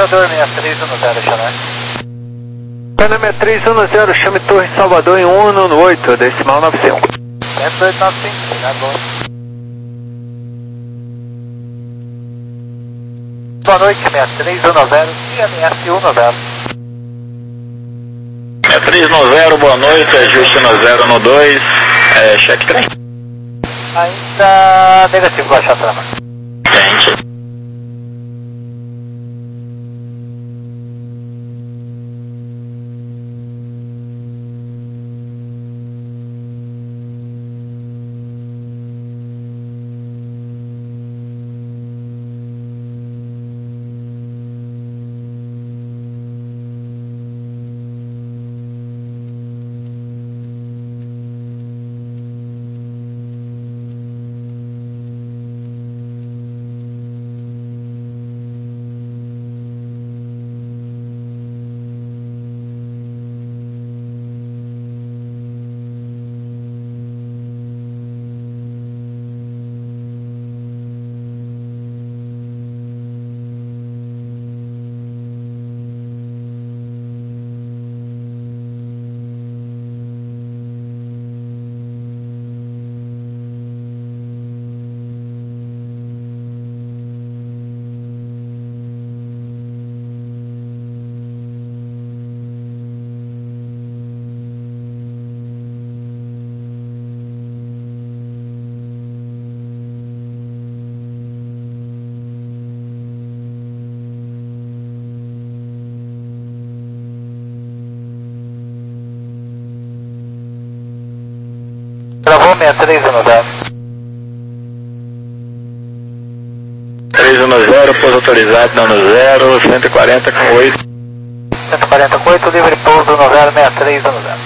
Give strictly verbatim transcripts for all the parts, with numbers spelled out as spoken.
Salvador seis três um zero, Chanel. Chanel seis três um zero, chame Torre Salvador em um um oito, decimal nove cinco. cento e oito nove cinco, tá bom. Boa noite, seis três um zero, I M S um zero. seis três um zero, boa noite, ajuste no zero no dois, é, cheque trem. Ainda negativo, baixar a trama. Gente. Gravou seis três um zero. três um zero, pouso autorizado, não no zero, cento e quarenta com oito. cento e quarenta com oito, livre pouso no zero seis três um zero.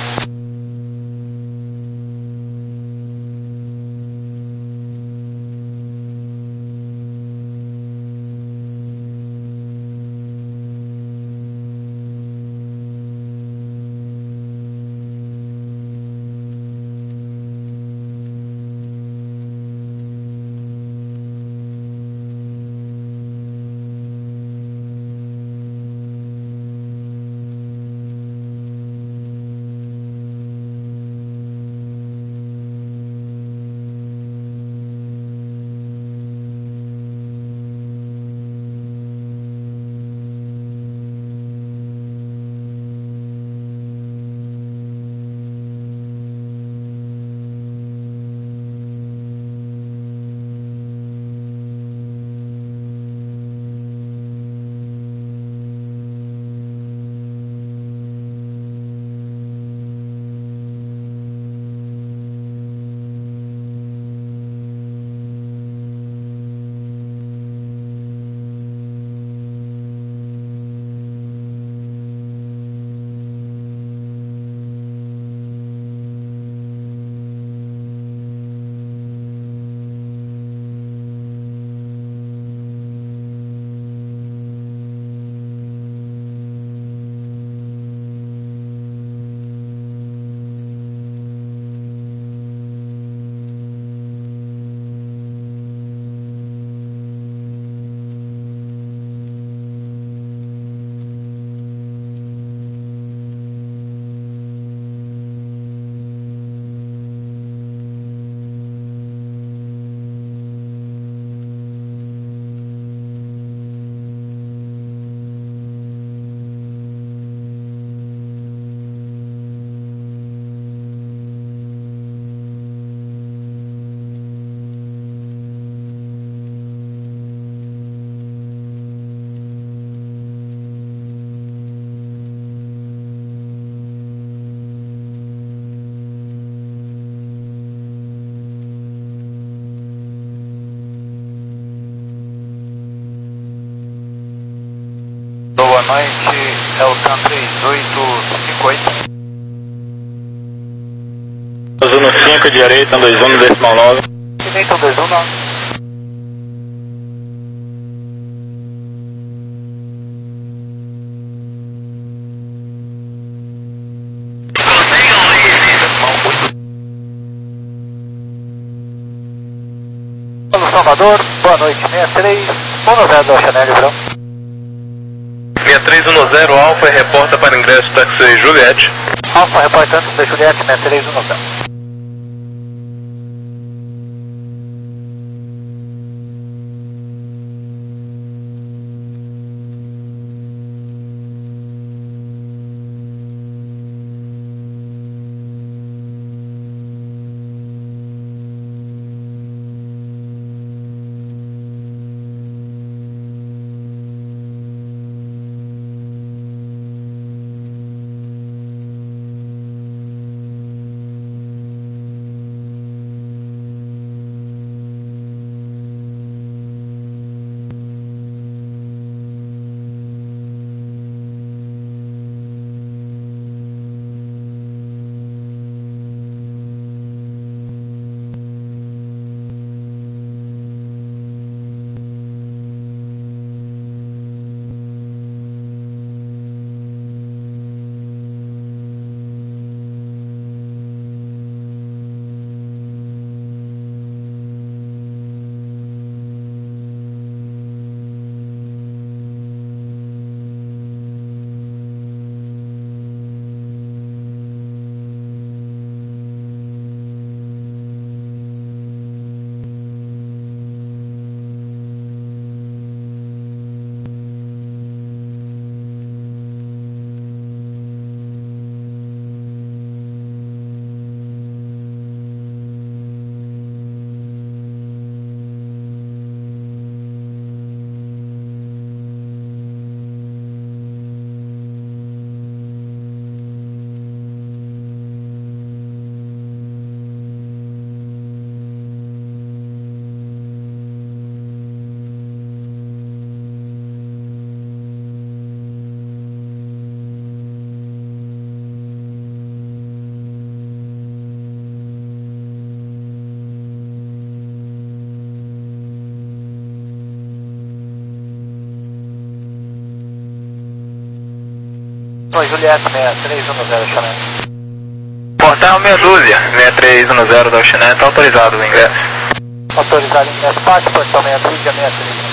Boa noite, é o TAM três oito cinco oito. dois um cinco, direita, dois um, decimal nove. Direita, dois um nove. Salvador, boa noite, seis três um zero do Chanel, Verão. seis três um zero Alfa, reporta para ingresso táxi Juliette. Alfa reportando da Juliette, seis três um zero. Oi, Juliette, seis três um zero, Xané. Portal meia dúzia, seis três um zero da Xané, está autorizado o ingresso. Autorizado o ingresso, parte, portal meia dúzia, seis três.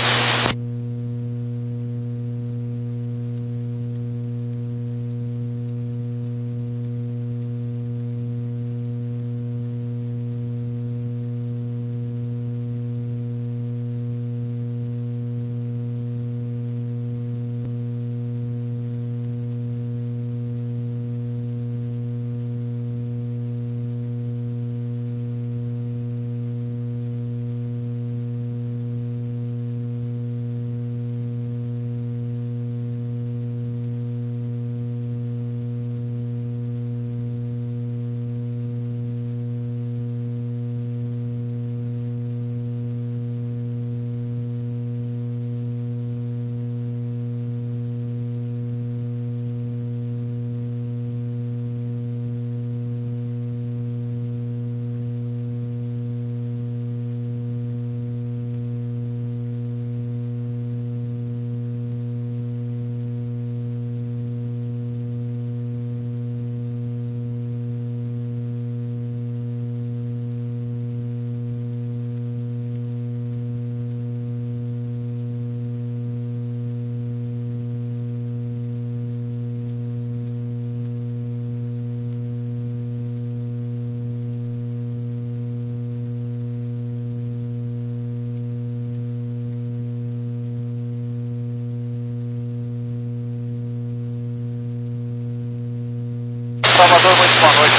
Salvador, muito boa noite,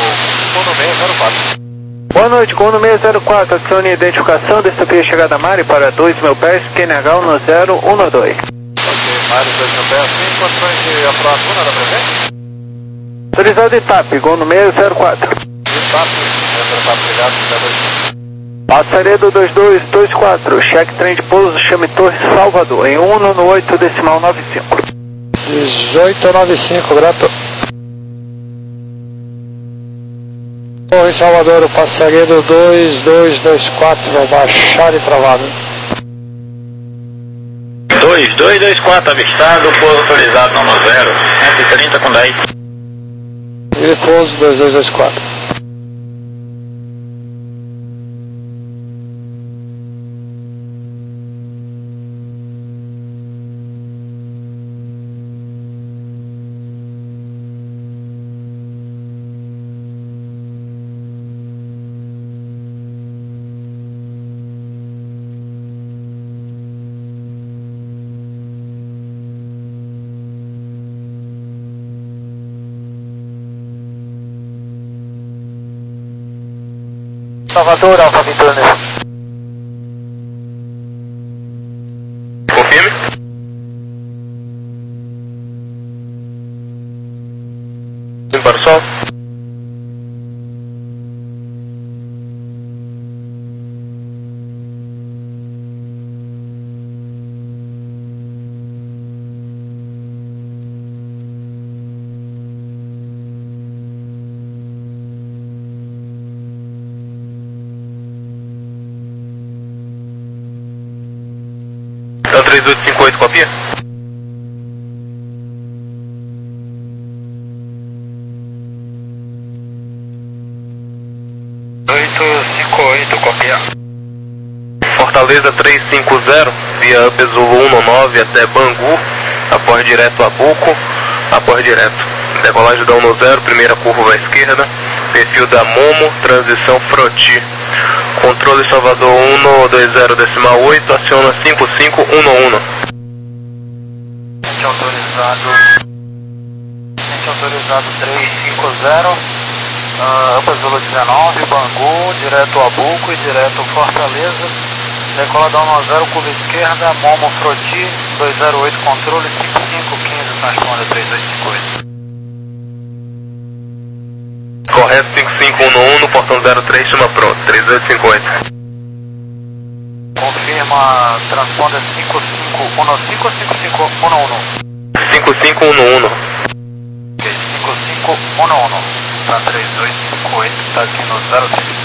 com o meio zero quatro. Boa noite, com o meio zero quatro, adicione a identificação, destapia a chegada Mari para dois mil pés, Q N H um zero um dois. Ok, Mari dois mil pés, sim, condições de aprovação, nada presente? Autorizado I T A P, com o meio zero quatro. I T A P, zero quatro, obrigado, zero dois. Passaredo dois dois dois quatro, cheque trem de pouso, chame Torres Salvador, em um no oito decimal nove cinco. dezoito nove cinco, grato. Torre Salvador, o passageiro dois dois dois quatro, baixar e travado. dois dois dois quatro, avistado, pouso autorizado não no zero, cento e trinta com dez. E pouso dois dois dois quatro. Salvador, Alfa Vitor. Confirme. Sim, para o sol. Então três oito cinco oito, copia? oito cinco oito, copia. Fortaleza três cinco zero, via Up Zulu um nove até Bangu, apoio direto a Buco, apoio direto. Decolagem da um zero, primeira curva à esquerda, perfil da Momo, transição Froti. Controle Salvador um dois zero decimal oito, aciona cinco cinco um um. Gente autorizado. Gente autorizado três cinco zero. Uh, Up Zulu dezenove, Bangu, direto a Buco e direto Fortaleza. Decola da um zero, curva esquerda, Momo Froti, dois zero oito, controle cinco cinco um cinco, transponder três oito cinco oito. Correto cinco cinco um um, no portão zero três, chama pronto, três oito cinco oito. Confirma, transponder cinco cinco um cinco ou cinco cinco um um? cinco cinco um um. Ok, cinco cinco um um, para três oito cinco oito, está aqui no zero três.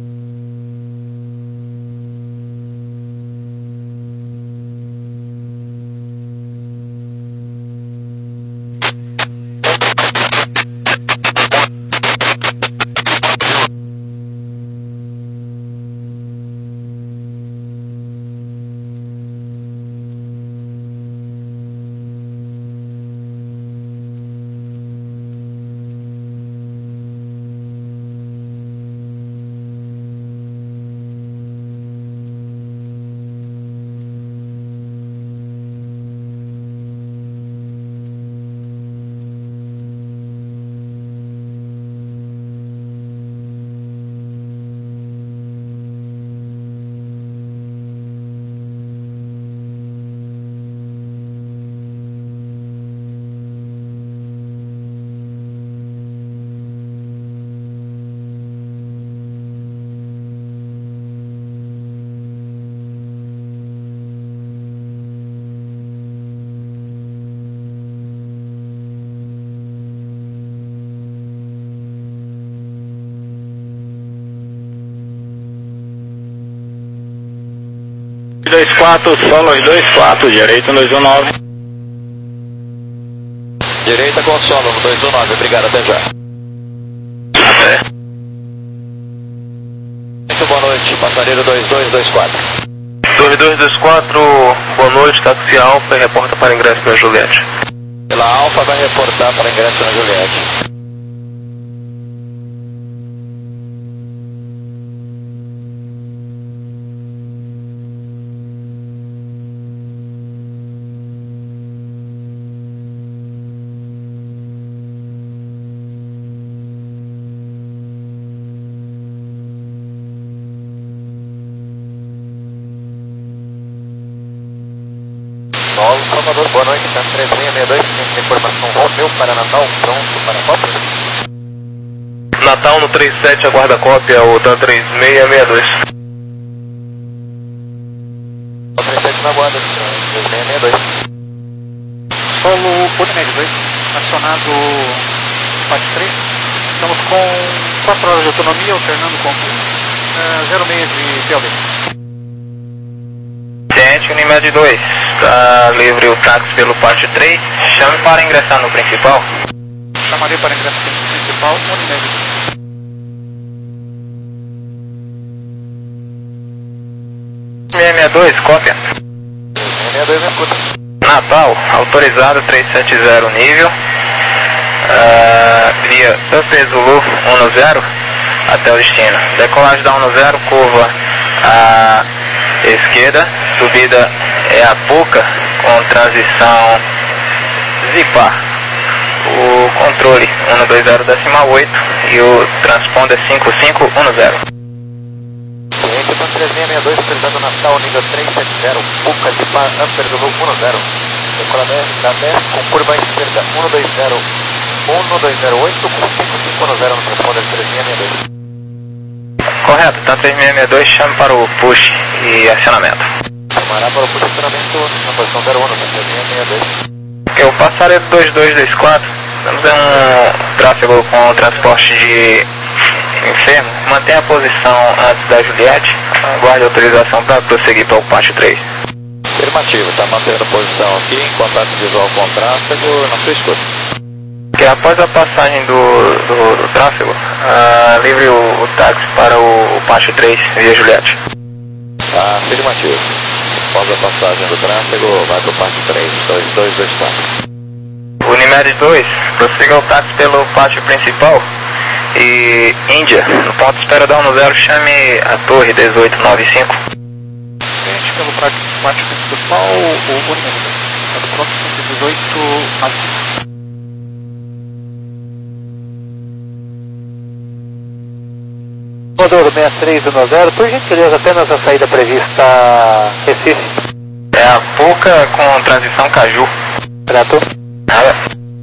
dois quatro, solo dois quatro, direita dois um nove. Direita com solo dois um nove, obrigado, até já. Até. Muito boa noite, passageiro dois dois dois quatro. dois dois dois quatro, boa noite, táxi Alfa, reporta para ingresso na Juliette. Pela Alfa vai reportar para ingresso na Juliette. Salvador, boa noite, tá três seis seis dois, tem informação Romeu para Natal, pronto para cópia? Natal no trinta e sete, aguarda cópia, o Dan três seis seis dois. O trinta e sete na guarda, três seis seis dois. Solo Unimed dois, acionado parte três. Estamos com quatro horas de autonomia, alternando com uh, zero seis de P L D. Gente, Unimed dois, está livre o táxi pelo parte três, chame para ingressar no principal. Chamarei para ingressar no principal, Unimed. seis seis dois, cópia. seis seis dois, me escuta. Natal, autorizado três sete zero nível, uh, via Up Zulu um zero até o destino. Decolagem da um zero, curva à esquerda, subida é a Puca com transição Zipar. O controle um dois zero decimal oito e o transponder cinco cinco um zero. Informação três seis seis dois, autorizado Natal, nível trezentos e setenta, Buca de Par, Amper do Lobo um zero. Decola da dez com curva esquerda um dois zero, um dois zero oito com cinco cinco um zero no transponder três seis seis dois. Correto, tá três seis seis dois, chame para o push e acionamento. Chamará para o posicionamento na posição zero um no três seis seis dois. Ok, o passaredo dois dois dois quatro, estamos em um tráfego com o transporte de enfermo. Mantenha a posição antes da Juliette, aguarde autorização para prosseguir para o pátio três. Afirmativo, está mantendo posição aqui em contato visual com o tráfego na sua escuta. Que após a passagem do, do, do tráfego, uh, livre o, o táxi para o, o pátio três via Juliette. Afirmativo. Após a passagem do tráfego, vai para o pátio três, dois dois dois quatro. Unimed dois, prossiga o táxi pelo pátio principal e Índia, no ponto de espera da um zero, chame a torre dezoito noventa e cinco. Frente pelo pátio principal, o Unimed. Está do pronto cento e dezoito noventa e cinco. Comodoro seis três um zero, por gentileza, apenas a saída prevista Recife. É a Puca com transição Caju. Trato. Nada.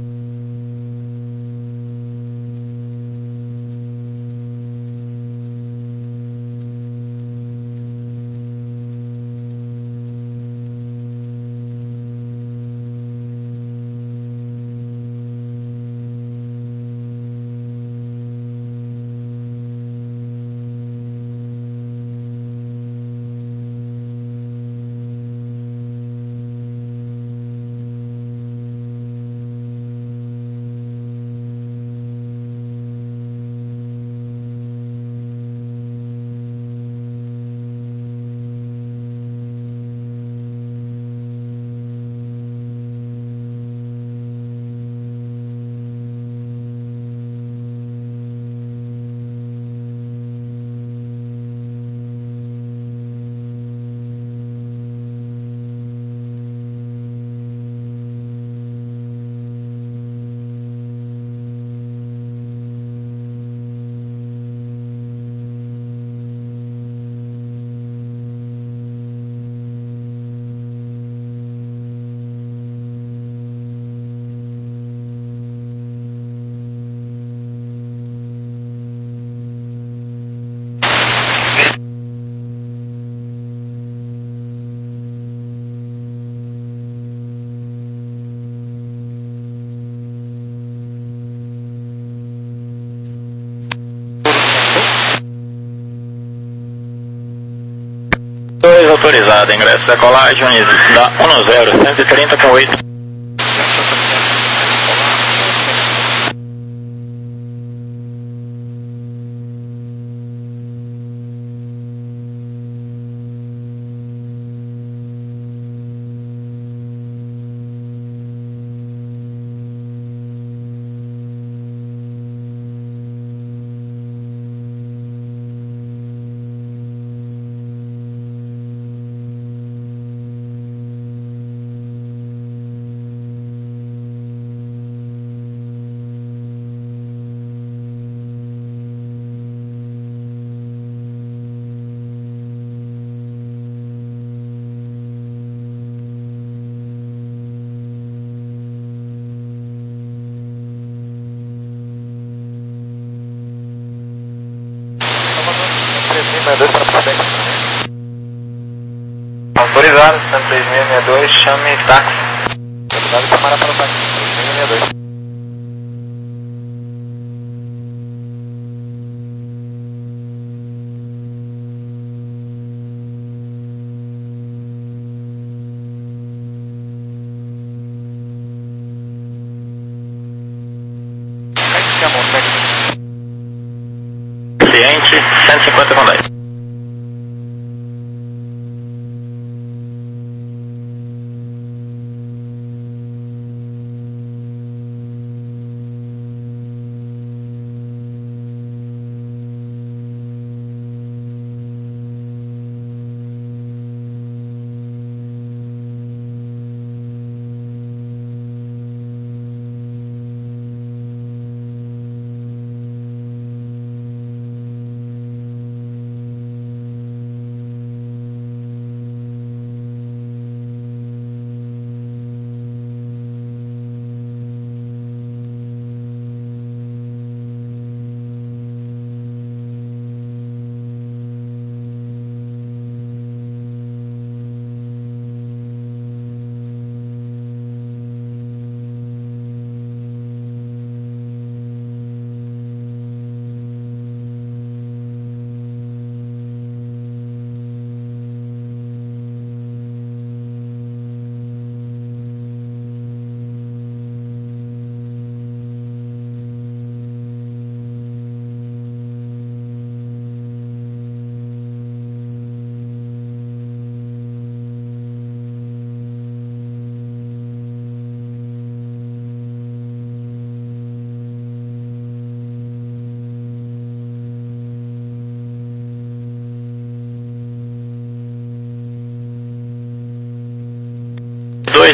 dois autorizado, ingresso da colagem da um zero, cento e trinta com oito. Autorizado, cento e três mil sessenta e dois, chame táxi. Autorizado, chamar para o táxi três seis seis dois. Cliente, cento e cinquenta com dez.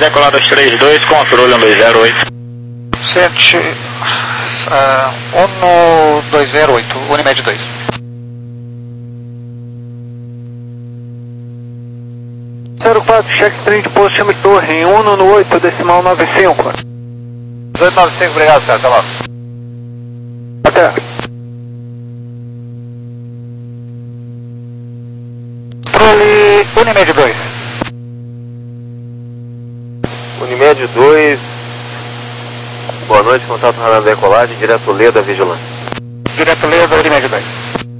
decolado aos trinta e dois, controle um dois zero oito. sete, uh, um dois zero oito, Unimed dois. zero quatro, check trem de posto, chama de torre, um no oito, decimal nove cinco. dezoito nove cinco, obrigado, cara, até logo. Até. Controle Unimed dois. Unimed dois, boa noite, contato radar da decolagem, direto Leda Vigilante. Direto Leda, Unimed dois.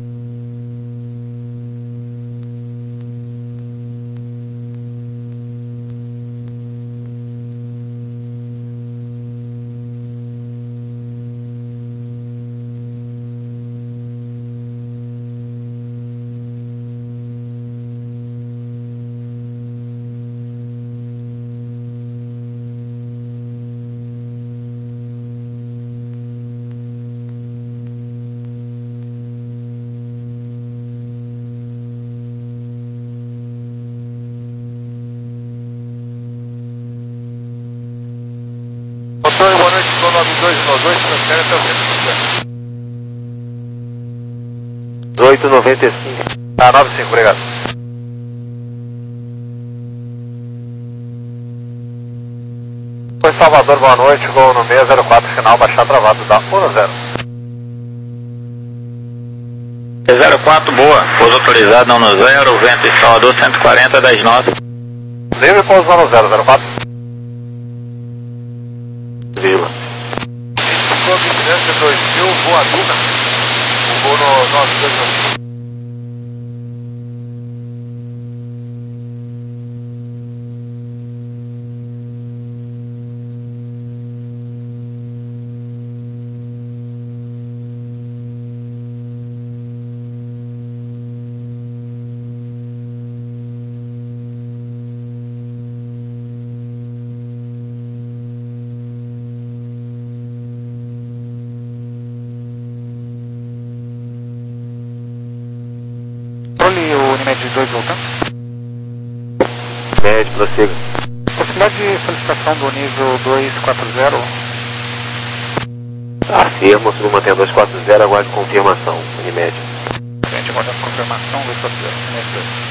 Doutor, boa noite, estou nove dois nove dois, transfere até o centro. dezoito noventa e cinco. Ah, nove cinco, obrigado. Oi, Salvador, boa noite, vou no seis zero quatro, final, baixar travado da um zero. zero quatro, boa, pouso autorizado não no zero, vento em Salvador cento e quarenta, dez nove. Livre pouso no zero zero quatro. Vila. Ficou vigilância dois mil, voa Duca. Vou no nove dois nove. Controle Unimed dois voltando. Médio, prossiga. Possibilidade de solicitação do nível dois quatro zero. Afirmo, submantém dois quatro zero, aguarde confirmação. Unimed. Gente, aguardando confirmação, dois quatro zero, Unimed dois.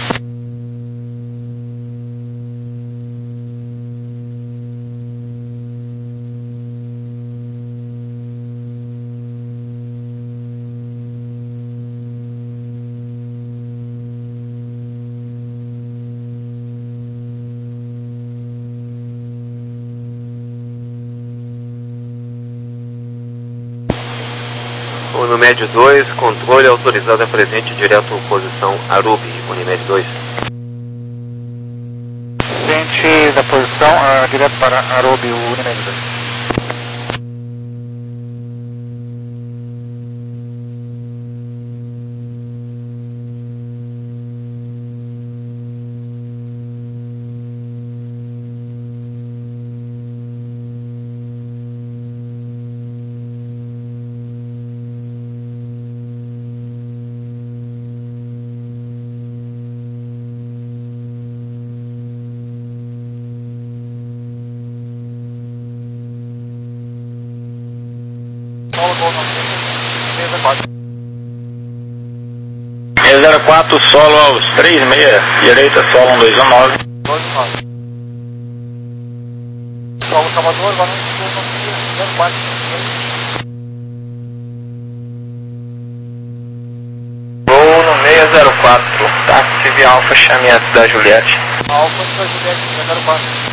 Unimed dois, controle autorizado a presente direto posição Arubi, Unimed dois. Gente da posição, uh, direto para Arubi, o Unimed dois. seis zero quatro, solo aos três seis, direita solo um dois um nove. Solo Salvador, boa noite, estou no zero quatro. Vou no seis zero quatro, táxi Alfa, chame a da Juliette. Alfa da Juliette, zero quatro.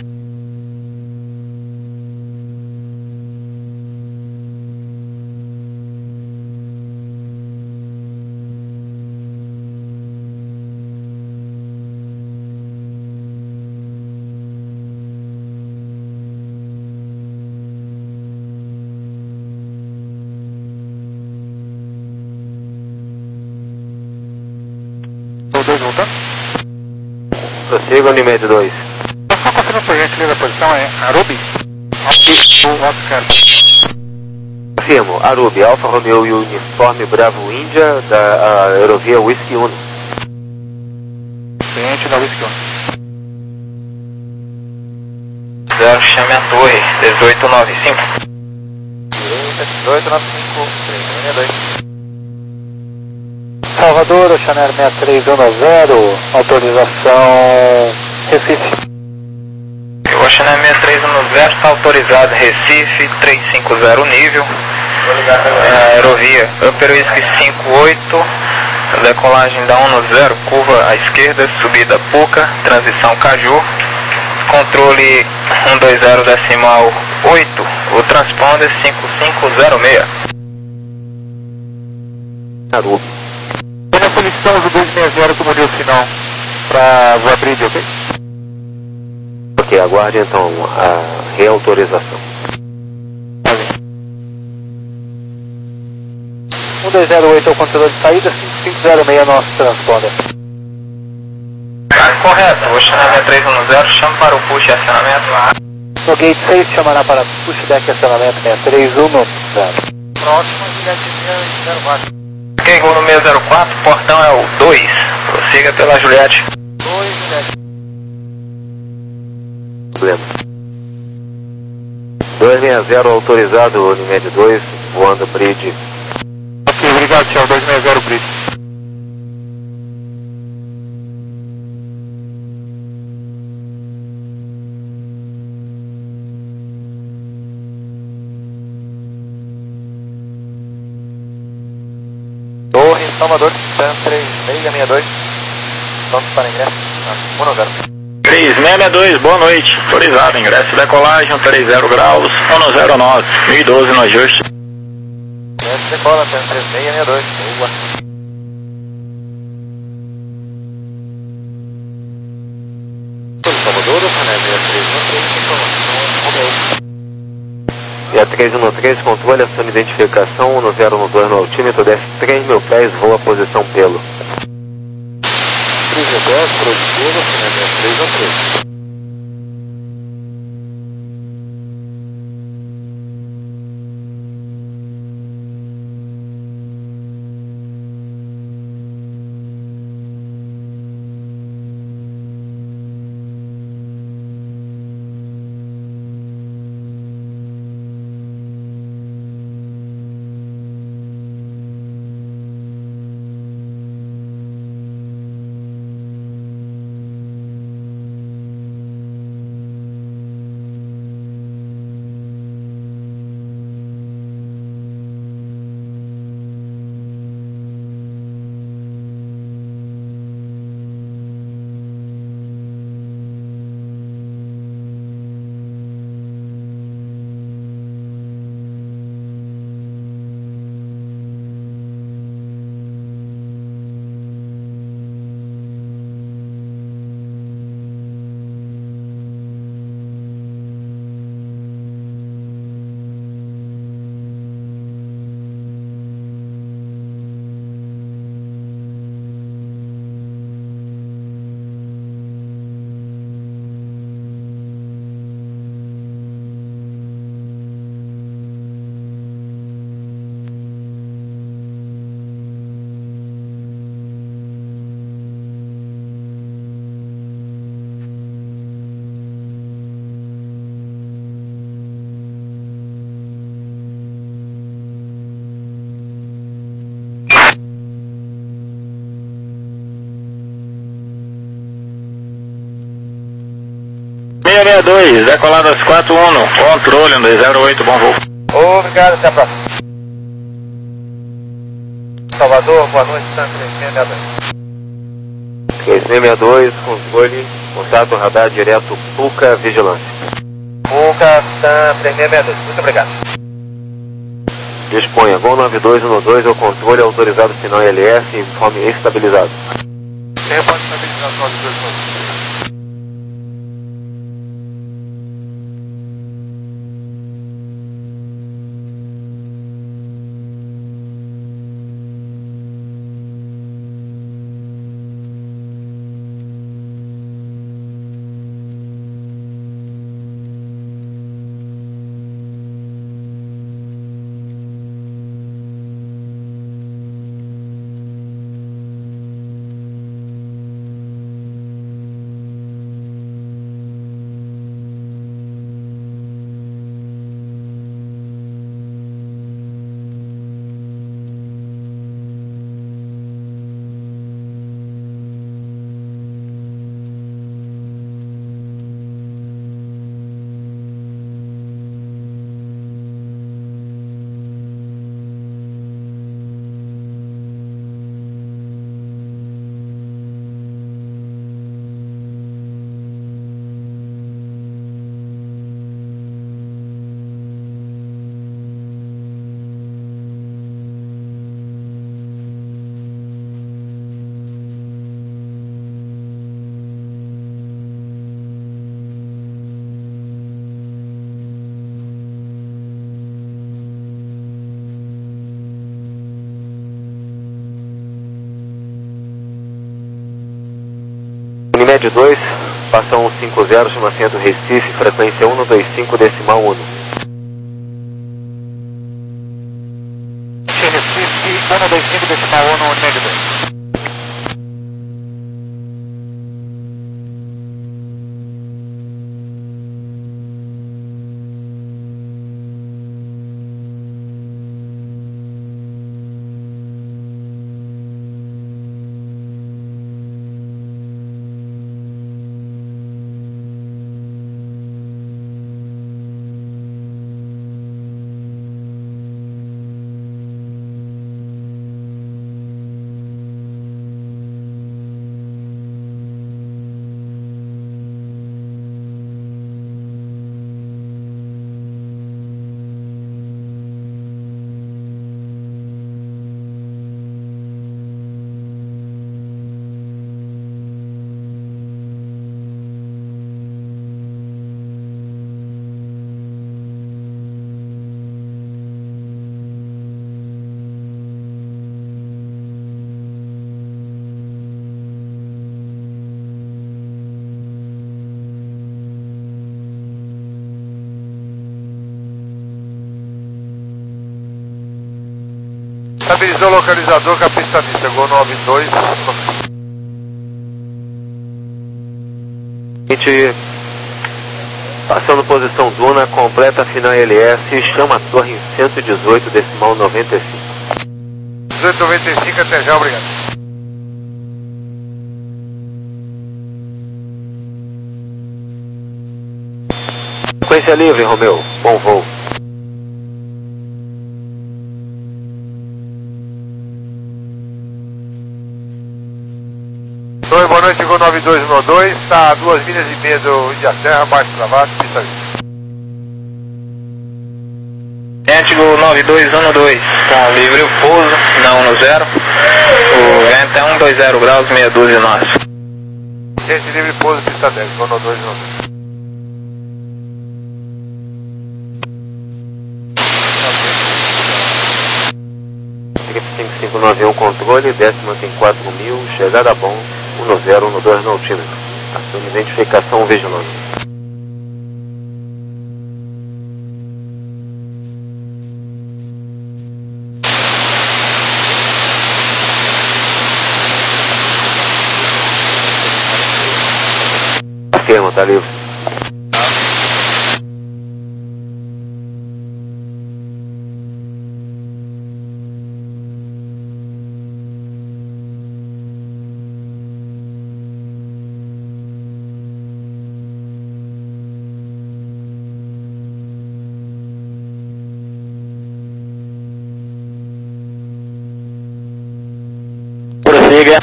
dois voltando. Prossiga, Unimed dois. Só confirma por gentileza a posição é Arubi. Oscar. Afirmo, Arubi, Alfa Romeo e Uniforme Bravo Índia, da Aerovia Whisky Uno. Cliente da Whisky zero, chame a torre, dezoito nove cinco. Direita, dezoito nove cinco, três seis dois. Salvador, Oceaner seis três um zero, autorização Recife. Oceaner seis três um zero, está autorizado Recife, três cinco zero nível. É, aerovia Upper Whisky cinco oito, decolagem da um zero, curva à esquerda, subida Puca, transição Caju. Controle um dois zero decimal oito, o transponder cinco cinco zero seis. Tem na solicitação do dois seis zero como deu sinal para voar bridge, ok? Ok, aguarde então a reautorização. um dois zero oito é o controle de saída, cinco cinco zero seis é nosso transponder. Tá correto, Oceaner seis três um zero, chama para o push e acionamento. No gate seis chamará para push deck e acionamento seis três um zero. Próximo, Juliette zero quatro. Ok, voo no seis zero quatro, portão é o dois, prossiga pela Juliette. dois, Juliette. Problema. dois seis zero autorizado, Unimed dois, voando bridge. Ok, obrigado, senhor, dois seis zero bridge. Torre, Salvador, Sam três seis seis dois. Pronto para ingresso, um zero. três seis seis dois, boa noite, autorizado, ingresso decolagem, três zero graus, um zero nove, mil e doze no ajuste. Ingresso decola, Sam três seis seis dois, boa. Salvador, Oceaner seis três um três, informação, Romeu. seis três um três, controle, ação de identificação, um zero um dois no altímetro, desce três mil pés, voa posição pelo. três dez, produtor, Oceaner seis três um três. seis seis dois, decolado às quatro um, controle um dois zero oito, bom voo. Obrigado, até a próxima. Salvador, boa noite, Sam três seis seis dois. três seis seis dois, controle, contato radar direto, Puca, vigilância. Puca, Sam três seis seis dois, muito obrigado. Disponha, Gol nove dois um dois, ao controle autorizado sinal I L S, informe estabilizado. Reporte estabilizado nove dois um dois. Unimed dois, passa um cinco zero, chama centro Recife, frequência um dois cinco decimal um. Recife, um dois cinco decimal um, Unimed dois. Estabilizou o localizador com a pista vista, Gol nove dois. A gente, passando posição Duna, completa a final L S e chama a torre em cento e dezoito, decimal noventa e cinco. dezoito noventa e cinco, até já, obrigado. Frequência livre, Romeu, bom voo. Oi, boa noite, Gol nove dois um dois, está a duas milhas e meia do Ilha Serra, baixo travado, pista vista. Gente, Gol nove dois um dois, tá livre o pouso, na um zero, o vento é um dois zero graus, meia dúzia nós. Gente, livre pouso, pista dez, Gol nove dois um dois. cinco cinco nove um controle, décima tem quatro mil, chegada a bom, um zero um dois no altímetro. Assume identificação vigilante. Afirma, tá livre. Prossiga.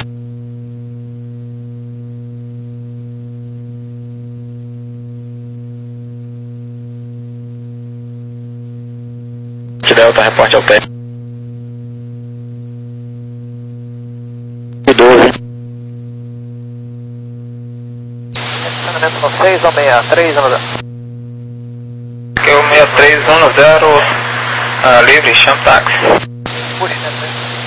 Delta, reporte ao pé. doze. Estacionamento no seis ou seis três um zero. Que é o seis três um zero, uh, livre, chama táxi. Puxa, né?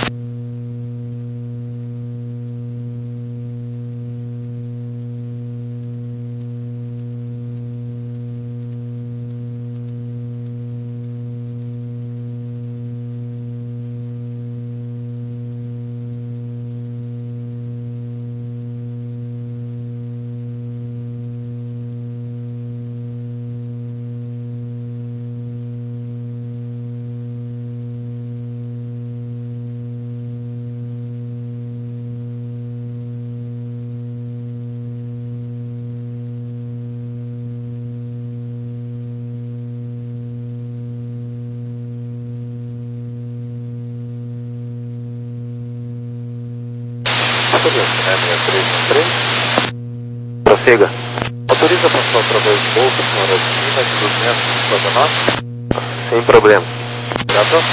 Prossiga. Autoriza a passar através do bolso, senhora acima de duzentos, estacionado? Sem problema. Obrigado.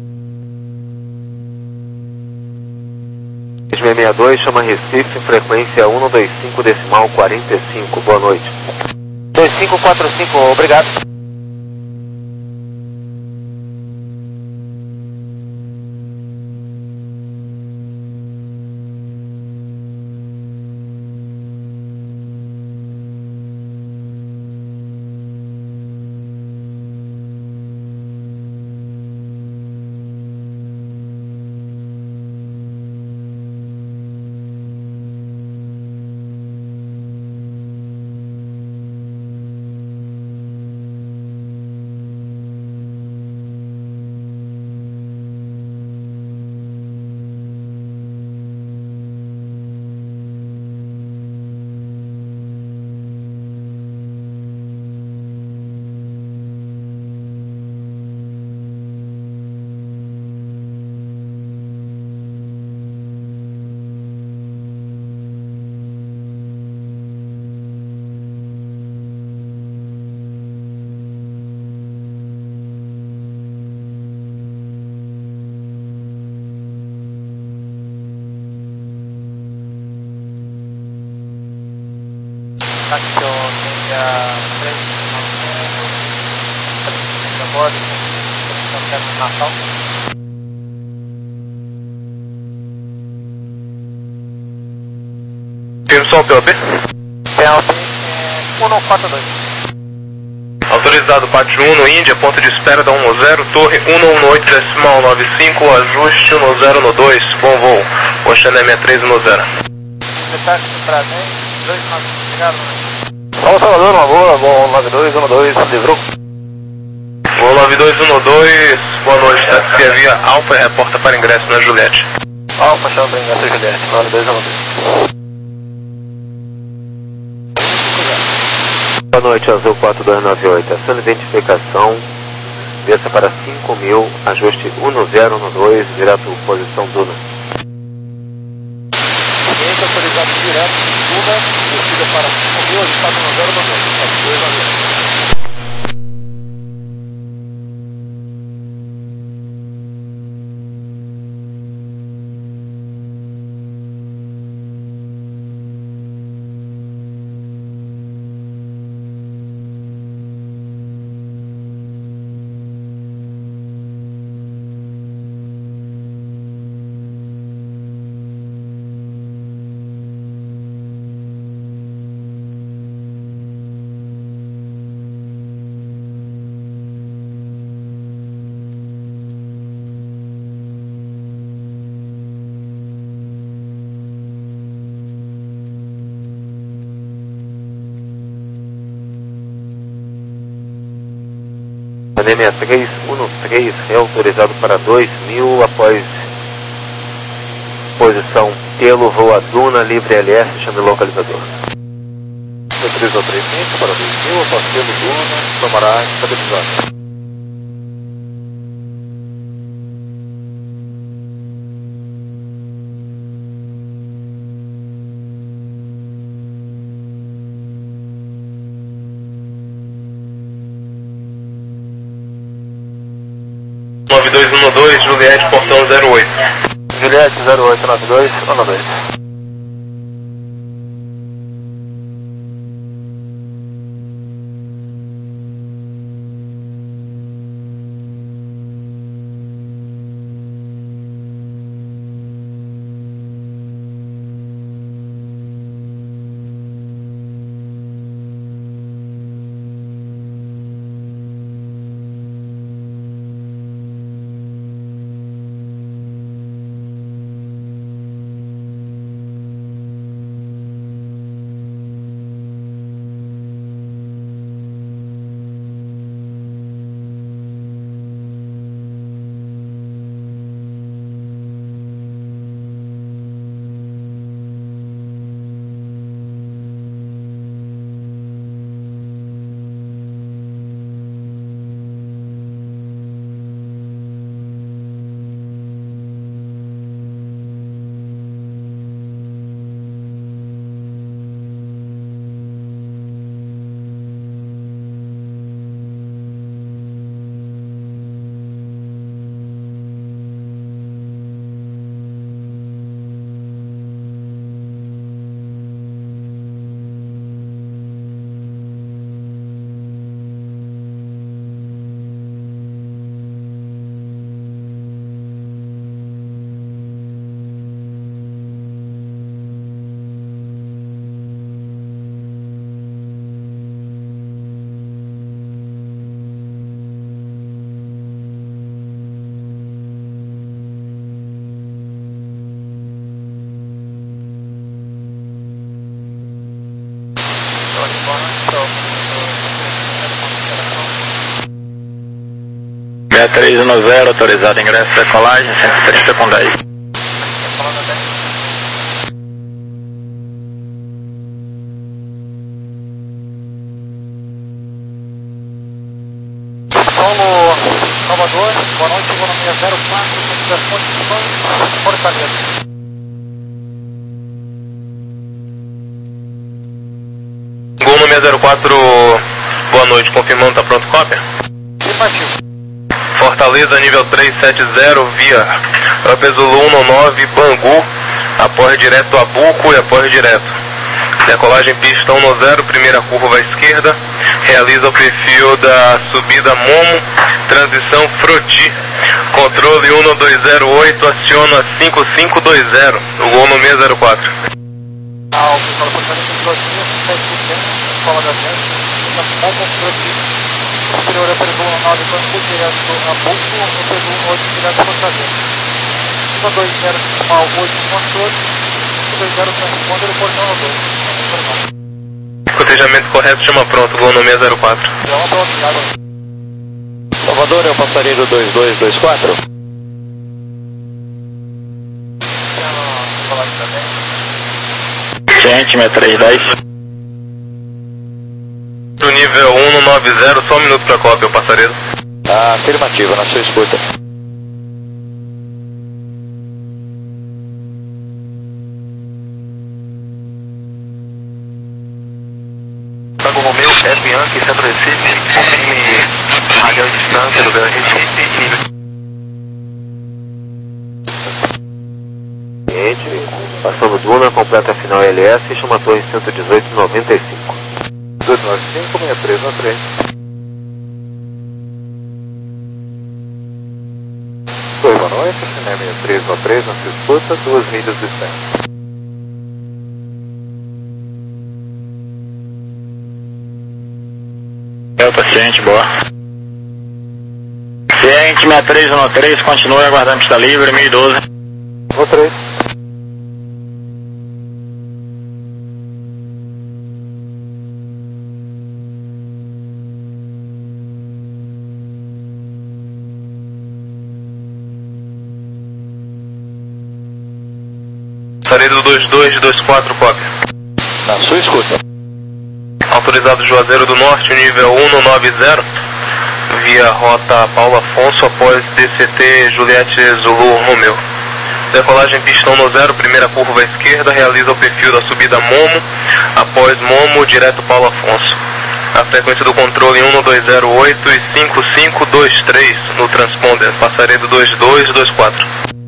seis seis seis dois, chama Recife, frequência um dois cinco, decimal quarenta e cinco. Boa noite. dois cinco quatro cinco, obrigado. Táxi três agora, Natal. Firme som, P O B. P O B um quatro dois. Autorizado, bate um no Índia, ponto de espera da um zero, torre um um oito decimal nove cinco, ajuste um zero no dois, bom voo, Oceané sessenta e três um zero. Detalhe para dez, dois nove, obrigado. São Salvador, uma boa, bom nove dois um dois, livrou. Voo nove dois um dois, boa noite, taxi via Alfa e reporta para ingresso na Juliette. Alfa, chama para ingresso na Juliette, nove dois um dois. Boa noite, Azul quatro dois nove oito. Acione identificação, desça para cinco mil, ajuste um zero um dois, direto posição Duna. Cliente autorizado direto, Duna, descida para cinco mil, ajustado um zero um dois, dois aviões. N M três um três é autorizado para dois mil após posição pelo voo a Duna, livre L S, chame localizador. três um três cinco para dois mil, após pelo Duna, tomará estabilizado. nove dois um dois, Juliette, portão zero oito. Juliette zero oito nove dois um dois. sessenta e três um zero, autorizado ingresso decolagem, cento e trinta com dez. Solo Salvador, boa noite, economia zero quatro, Fortaleza. Gol número zero quatro, boa noite, confirmando, tá pronto, cópia? Afirmativo. Fortaleza, nível três sete zero, via Up Zulu um nove, Bangu, apoio direto a Buco e apoio direto. Decolagem pista um no zero, primeira curva à esquerda, realiza o perfil da subida Momo, transição Froti, controle um no dois zero oito, aciona cinco cinco dois zero, o gol no seis zero quatro. Ah, o pessoal da Fortaleza entrou aqui, sete por cento, escola da gente, na Momo Froti, superior a Perdoa nove, banco direto a Buco, no Perdoa oito, direto a Fortaleza. um dois zero mal oito, controle, um dois zero transponder, o portão é dois. Cotejamento correto, chama pronto, gol no seis zero quatro. Salvador, é o passageiro dois dois dois quatro. Gente, minha três dez. Do nível um no nove zero, só um minuto para cópia, o passareiro. Ah, afirmativo, na sua escuta. Pago Romeu, F Yankee, Centro Recife, confirme rádio à distância do Belo Recife e... Cliente, passando Duna, completa a final L S, chama a torre cento e dezoito noventa e cinco. dezoito noventa e cinco, sessenta e três na frente. Oi, boa noite, China sessenta e três no três, na sua escuta, duas milhas de distância. É o paciente, boa. Ciente sessenta e três no três, continue aguardando pista livre, mil e doze. No três. Passareiro dois dois dois quatro, cópia. Na sua escuta. Autorizado Juazeiro do Norte, nível um no nove zero, via rota Paulo Afonso após D C T Juliette Zulu Romeu. Decolagem pista um no zero, primeira curva à esquerda, realiza o perfil da subida Momo, após Momo, direto Paulo Afonso. A frequência do controle um no dois zero oito e cinco cinco dois três no transponder, passaredo dois dois dois quatro.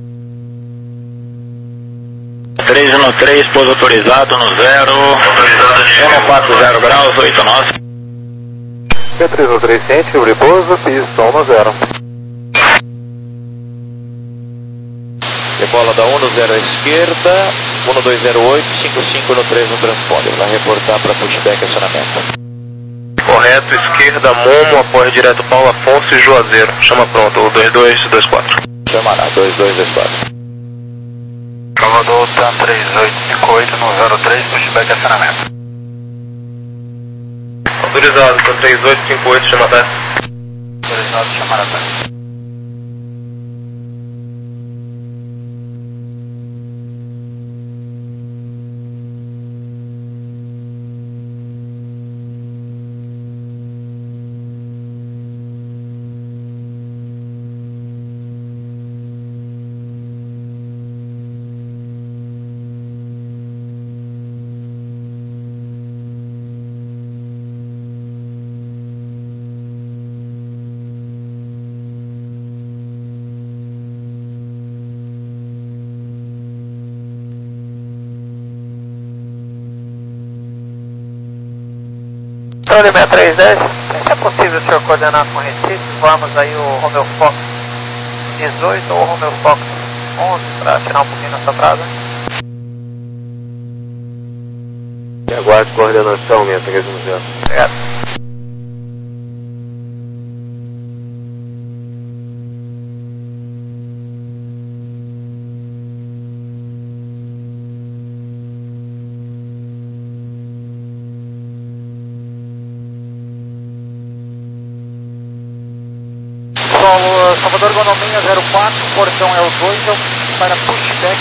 três no três, pouso autorizado no zero, um quatro zero graus, oito nove. C três no três, ciente, o repouso, pista um no zero. Decola da um no zero à esquerda, um no dois zero oito, cinco cinco no três no transponder. Vai reportar para pushback acionamento. Correto, esquerda Momo, após direto Paulo Afonso e Juazeiro. Chama pronto, o dois dois dois quatro. Chamará, dois dois dois quatro. Salvador, TAM três oito cinco oito no zero três, pushback acionamento. Autorizado, TAM três oito cinco oito, chama até. Autorizado, chamar até. Controle sessenta e três dez, se é possível o senhor coordenar com Recife, vamos aí o Romeo Fox dezoito ou o Romeo Fox onze para tirar um pouquinho nossa atrasa. Aguarde coordenação, sessenta e três no zero. Obrigado. Salvador Gonominha zero quatro, portão é o dois, é o para pushback.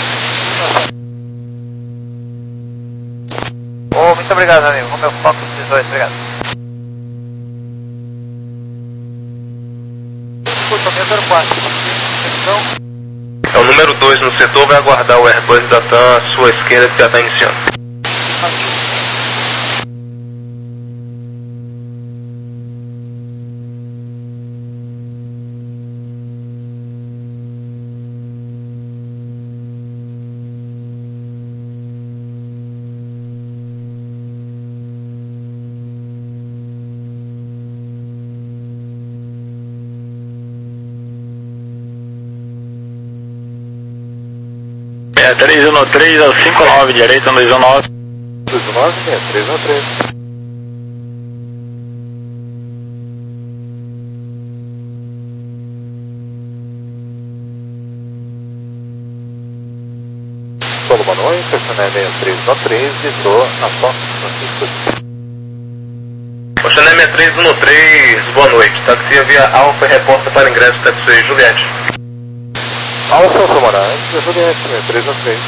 Oh, muito obrigado, amigo. Romeo Fox dezoito, obrigado. Portão zero quatro, é o número dois no setor, vai aguardar o Airbus da TAM à sua esquerda que já está iniciando. É, três um três ao cinco nove, direita dois um nove. dois um nove, é, três um três. Solo boa noite, estacionei meia três um três, estou na São Francisco. Oceané seis três um três, boa noite. Táxi via Alfa e reporta para ingresso táxi Juliette. Alfa, São Moraes, Juliette, meia três um três.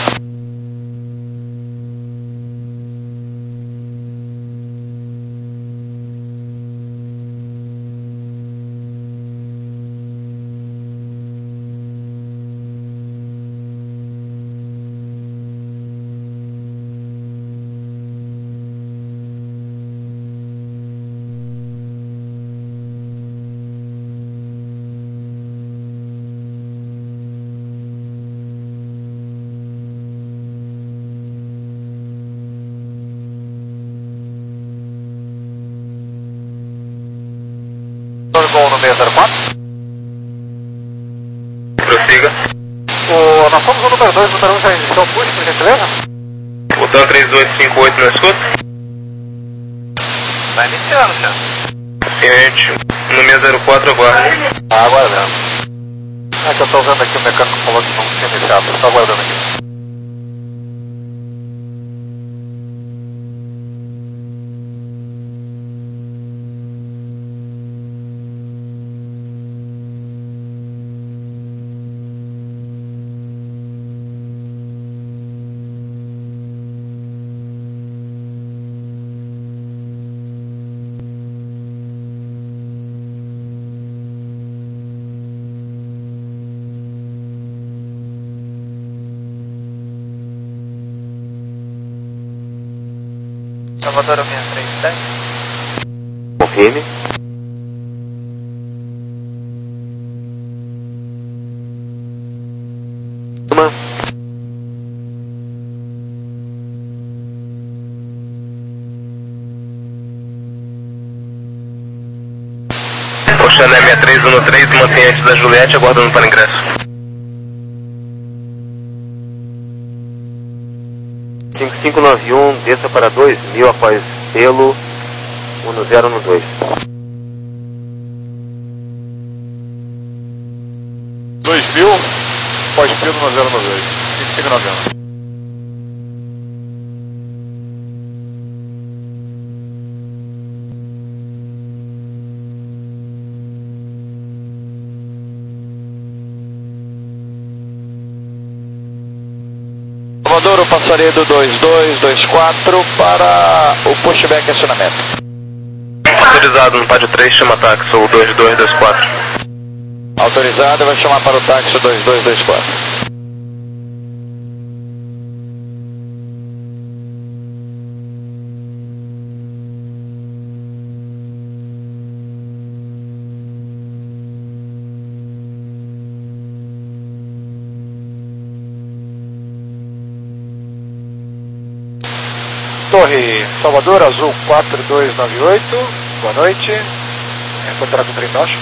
Gol no meio zero quatro. Prossiga. O, nós somos o número dois, o número um já iniciou o push, por gentileza? Botão três dois cinco oito na escuta. Tá iniciando já. Ciente. No meia zero quatro aguarda. Tá aguardando. É que eu tô vendo aqui, o mecânico falou que não tinha iniciado, eu tô aguardando aqui. Salvador seis três sete. Confirme. Uma. Oceané seis três um três, mantém antes da Juliette, aguardando para ingresso. cinco cinco nove um, desça para dois mil após pelo um zero um dois. dois mil, após pelo um zero um dois. cinco cinco nove um. Salvador, Passaredo dois dois dois quatro para o pushback acionamento. Autorizado no pádio três, chama táxi, ou dois dois dois quatro. Autorizado, vai chamar para o táxi dois dois dois quatro. Torre Salvador, Azul quatro dois nove oito, boa noite. Encontrar com o trem baixo.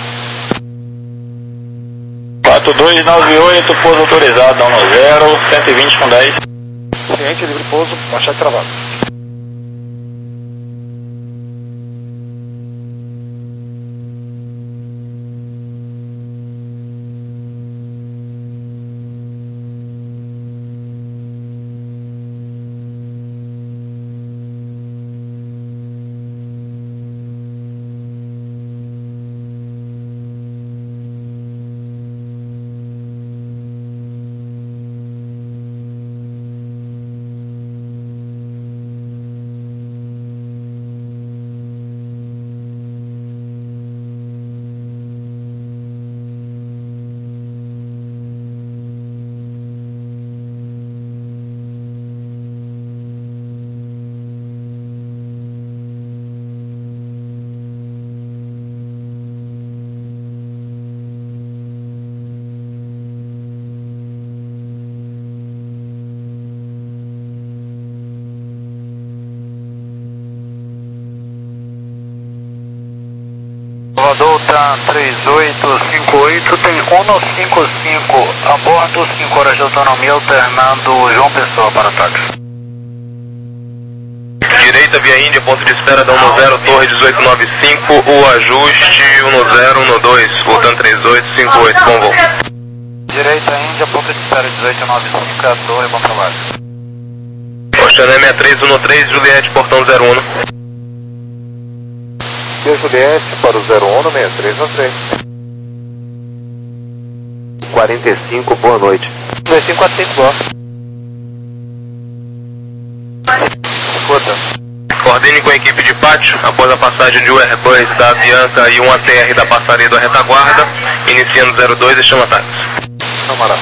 quatro dois nove oito, pouso autorizado, um zero, cento e vinte com dez. Ciente, livre pouso, baixar e travado. Salvador, tá três oito cinco oito, tem cento e cinquenta e cinco, a bordo, cinco horas de autonomia, alternando João Pessoa para táxi. Direita via Índia, ponto de espera da um zero, torre dezoito noventa e cinco, o ajuste um zero um dois, voltando três oito cinco oito, bom voo. Direita Índia, ponto de espera dezoito noventa e cinco, é a torre, bom trabalho. Oceané sessenta e três um três, Juliette, portão zero um. Via Juliette para o zero um, sessenta e três um três. quarenta e cinco, boa noite. dois cinco quatro cinco, boa. Escuta. Coordene com a equipe de pátio, após a passagem de um Airbus da Avianca e um A T R da passaria da retaguarda, iniciando zero dois e chama táxi. Camarada.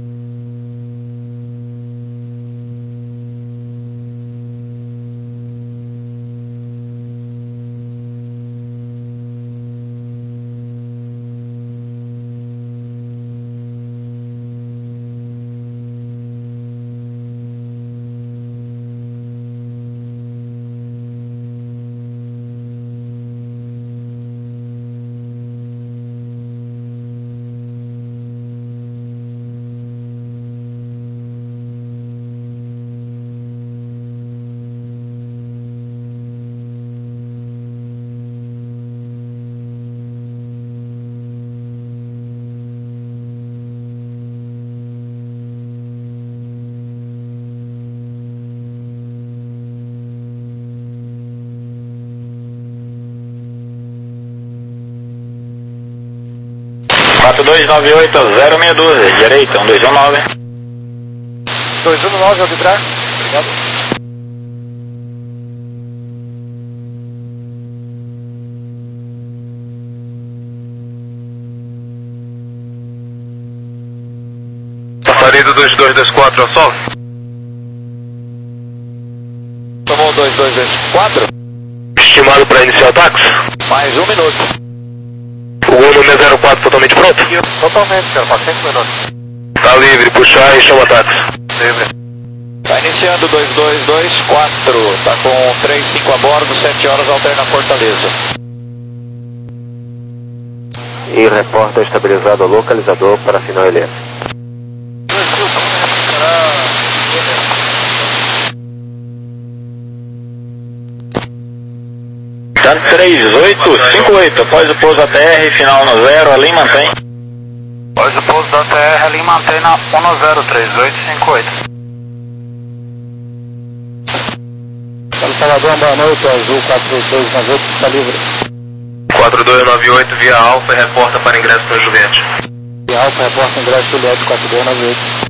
quatro dois nove oito zero seis doze, direita, um dois um nove. dois um nove, ao vibrar. Obrigado. Passaria do dois dois dois quatro ao sol. Tomou dois dois dois quatro. Estimado para iniciar o táxi. Mais um minuto. O volume zero quatro totalmente pronto? Totalmente, cara, para cinco minutos. Tá livre, puxar e chama táxi. Livre. Tá iniciando dois dois dois quatro, tá com três cinco a bordo, sete horas, alterna Fortaleza. E reporta estabilizado o localizador para final L S. Tá três oito cinco oito, após o pouso A T R, final no zero, ali mantém. Após o pouso da A T R, ali mantém na um zero três oito cinco oito. Para Salvador, boa noite, Azul quatro dois nove oito, está livre. quatro dois nove oito via Alfa e reporta para ingresso para Juliette. E Alfa, repórter ingresso Juliette quatro dois nove oito.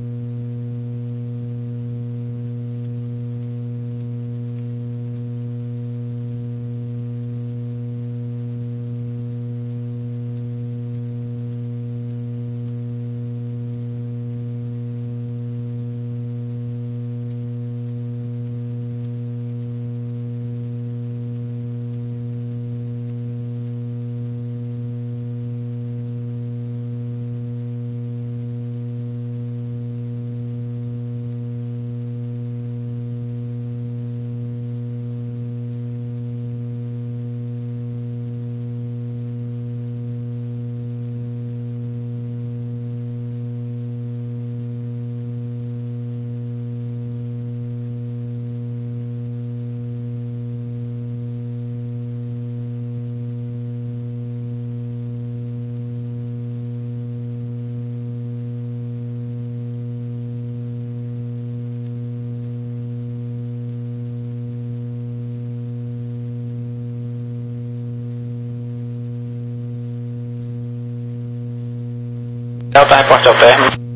Delta, reporte ao término.